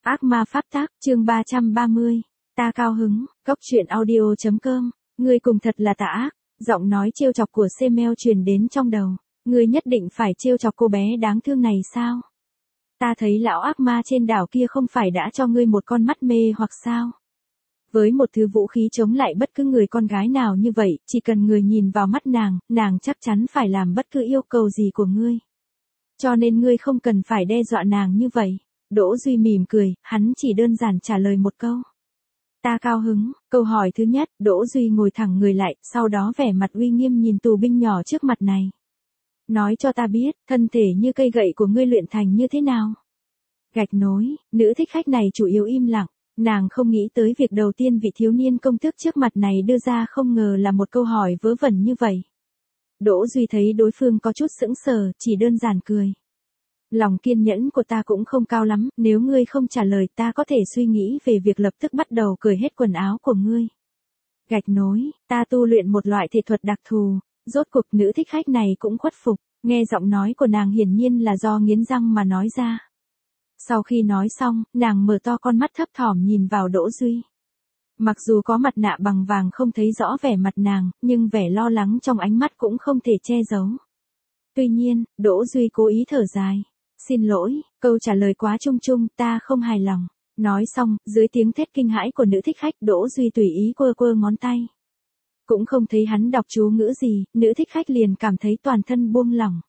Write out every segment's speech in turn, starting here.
Ác ma pháp tác, chương 330. Ta cao hứng, Cốc truyện audio.com. Ngươi cùng thật là tà ác. Giọng nói trêu chọc của Semel truyền đến trong đầu. Ngươi nhất định phải trêu chọc cô bé đáng thương này sao? Ta thấy lão ác ma trên đảo kia không phải đã cho ngươi một con mắt mê hoặc sao? Với một thứ vũ khí chống lại bất cứ người con gái nào như vậy, chỉ cần người nhìn vào mắt nàng chắc chắn phải làm bất cứ yêu cầu gì của ngươi. Cho nên ngươi không cần phải đe dọa nàng như vậy. Đỗ Duy mỉm cười, hắn chỉ đơn giản trả lời một câu. Ta cao hứng. Câu hỏi thứ nhất, Đỗ Duy ngồi thẳng người lại, sau đó vẻ mặt uy nghiêm nhìn tù binh nhỏ trước mặt này. Nói cho ta biết, thân thể như cây gậy của ngươi luyện thành như thế nào? Gạch nối, nữ thích khách này chủ yếu im lặng, nàng không nghĩ tới việc đầu tiên vị thiếu niên công tước trước mặt này đưa ra không ngờ là một câu hỏi vớ vẩn như vậy. Đỗ Duy thấy đối phương có chút sững sờ, chỉ đơn giản cười. Lòng kiên nhẫn của ta cũng không cao lắm, nếu ngươi không trả lời ta có thể suy nghĩ về việc lập tức bắt đầu cởi hết quần áo của ngươi. Gạch nối, ta tu luyện một loại thể thuật đặc thù, rốt cuộc nữ thích khách này cũng khuất phục, nghe giọng nói của nàng hiển nhiên là do nghiến răng mà nói ra. Sau khi nói xong, nàng mở to con mắt thấp thỏm nhìn vào Đỗ Duy. Mặc dù có mặt nạ bằng vàng không thấy rõ vẻ mặt nàng, nhưng vẻ lo lắng trong ánh mắt cũng không thể che giấu. Tuy nhiên, Đỗ Duy cố ý thở dài. Xin lỗi, câu trả lời quá chung chung, ta không hài lòng. Nói xong, dưới tiếng thét kinh hãi của nữ thích khách, Đỗ Duy tùy ý quơ ngón tay. Cũng không thấy hắn đọc chú ngữ gì, nữ thích khách liền cảm thấy toàn thân buông lỏng.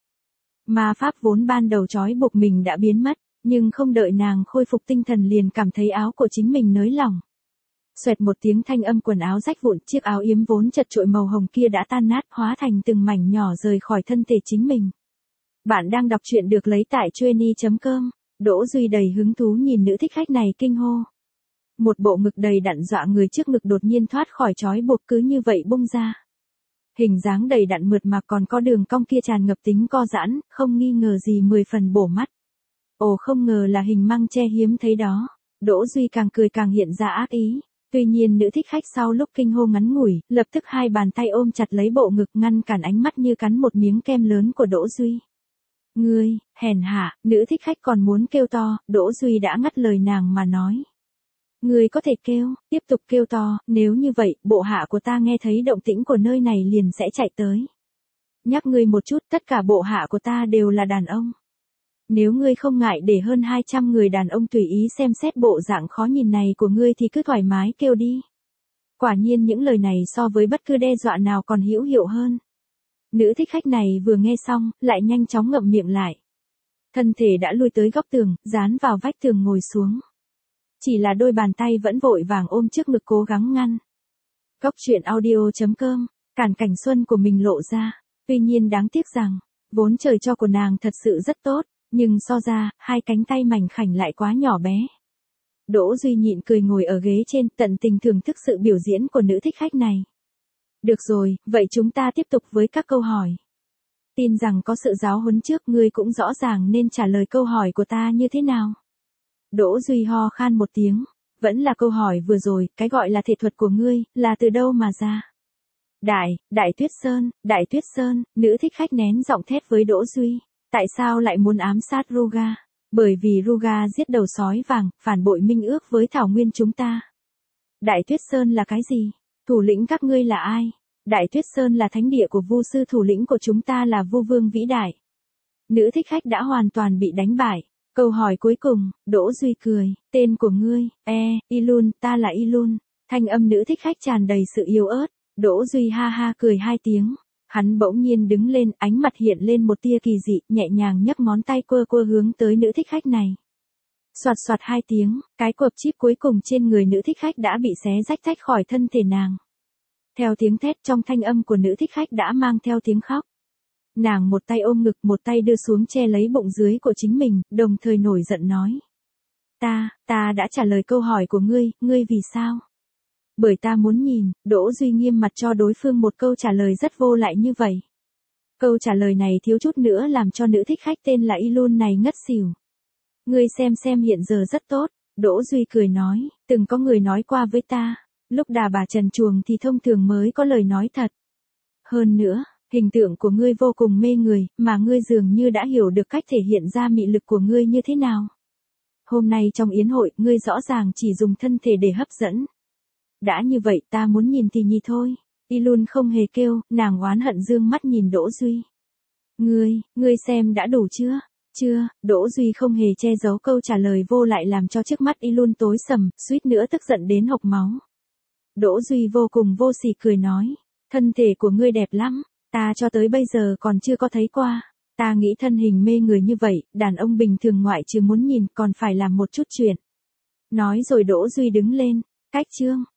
Ma pháp vốn ban đầu trói buộc mình đã biến mất, nhưng không đợi nàng khôi phục tinh thần liền cảm thấy áo của chính mình nới lỏng. Xoẹt một tiếng thanh âm quần áo rách vụn, chiếc áo yếm vốn chật chội màu hồng kia đã tan nát, hóa thành từng mảnh nhỏ rời khỏi thân thể chính mình. Bạn đang đọc truyện được lấy tại Chueny.com. Đỗ Duy đầy hứng thú nhìn nữ thích khách này kinh hô. Một bộ ngực đầy đặn dọa người trước ngực đột nhiên thoát khỏi trói buộc cứ như vậy bung ra. Hình dáng đầy đặn mượt mà còn có đường cong kia tràn ngập tính co giãn, không nghi ngờ gì 10 phần bổ mắt. Ồ, không ngờ là hình măng tre hiếm thấy đó. Đỗ Duy càng cười càng hiện ra ác ý. Tuy nhiên nữ thích khách sau lúc kinh hô ngắn ngủi, lập tức hai bàn tay ôm chặt lấy bộ ngực ngăn cản ánh mắt như cắn một miếng kem lớn của Đỗ Duy. Ngươi, hèn hạ, nữ thích khách còn muốn kêu to, Đỗ Duy đã ngắt lời nàng mà nói. Ngươi có thể kêu, tiếp tục kêu to, nếu như vậy, bộ hạ của ta nghe thấy động tĩnh của nơi này liền sẽ chạy tới. Nhắc ngươi một chút, tất cả bộ hạ của ta đều là đàn ông. Nếu ngươi không ngại để hơn 200 người đàn ông tùy ý xem xét bộ dạng khó nhìn này của ngươi thì cứ thoải mái kêu đi. Quả nhiên những lời này so với bất cứ đe dọa nào còn hữu hiệu hơn. Nữ thích khách này vừa nghe xong, lại nhanh chóng ngậm miệng lại. Thân thể đã lui tới góc tường, dán vào vách tường ngồi xuống. Chỉ là đôi bàn tay vẫn vội vàng ôm trước ngực cố gắng ngăn. Cốc truyện audio.com, cản cảnh xuân của mình lộ ra. Tuy nhiên đáng tiếc rằng, vốn trời cho của nàng thật sự rất tốt, nhưng so ra, hai cánh tay mảnh khảnh lại quá nhỏ bé. Đỗ Duy nhịn cười ngồi ở ghế trên, tận tình thưởng thức sự biểu diễn của nữ thích khách này. Được rồi, vậy chúng ta tiếp tục với các câu hỏi. Tin rằng có sự giáo huấn trước, ngươi cũng rõ ràng nên trả lời câu hỏi của ta như thế nào. Đỗ Duy ho khan một tiếng, vẫn là câu hỏi vừa rồi, cái gọi là thể thuật của ngươi, là từ đâu mà ra? Đại Tuyết Sơn, nữ thích khách nén giọng thét với Đỗ Duy. Tại sao lại muốn ám sát Ruga? Bởi vì Ruga giết đầu sói vàng, phản bội minh ước với Thảo Nguyên chúng ta. Đại Tuyết Sơn là cái gì? Thủ lĩnh các ngươi là ai? Đại Tuyết Sơn là thánh địa của vu sư, thủ lĩnh của chúng ta là Vu Vương vĩ đại. Nữ thích khách đã hoàn toàn bị đánh bại. Câu hỏi cuối cùng, Đỗ Duy cười, tên của ngươi, Ilun, ta là Ilun. Thanh âm nữ thích khách tràn đầy sự yếu ớt. Đỗ Duy ha ha cười hai tiếng. Hắn bỗng nhiên đứng lên, ánh mặt hiện lên một tia kỳ dị, nhẹ nhàng nhấc ngón tay quơ hướng tới nữ thích khách này. Soạt soạt hai tiếng, cái cộp chip cuối cùng trên người nữ thích khách đã bị xé rách tách khỏi thân thể nàng. Theo tiếng thét trong thanh âm của nữ thích khách đã mang theo tiếng khóc. Nàng một tay ôm ngực, một tay đưa xuống che lấy bụng dưới của chính mình, đồng thời nổi giận nói. Ta đã trả lời câu hỏi của ngươi vì sao? Bởi ta muốn nhìn. Đỗ Duy nghiêm mặt cho đối phương một câu trả lời rất vô lại như vậy. Câu trả lời này thiếu chút nữa làm cho nữ thích khách tên là Ilun này ngất xỉu. Ngươi xem hiện giờ rất tốt. Đỗ Duy cười nói, từng có người nói qua với ta, lúc đà bà trần chuồng thì thông thường mới có lời nói thật. Hơn nữa, hình tượng của ngươi vô cùng mê người, mà ngươi dường như đã hiểu được cách thể hiện ra mị lực của ngươi như thế nào. Hôm nay trong yến hội, ngươi rõ ràng chỉ dùng thân thể để hấp dẫn. Đã như vậy ta muốn nhìn thì nhìn thôi. Y luôn không hề kêu, nàng oán hận dương mắt nhìn Đỗ Duy. Ngươi xem đã đủ chưa? Chưa, Đỗ Duy không hề che giấu câu trả lời vô lại làm cho trước mắt Y luôn tối sầm, suýt nữa tức giận đến hộc máu. Đỗ Duy vô cùng vô sỉ cười nói, thân thể của ngươi đẹp lắm, ta cho tới bây giờ còn chưa có thấy qua. Ta nghĩ thân hình mê người như vậy, đàn ông bình thường ngoại trừ muốn nhìn còn phải làm một chút chuyện. Nói rồi Đỗ Duy đứng lên, cách chương.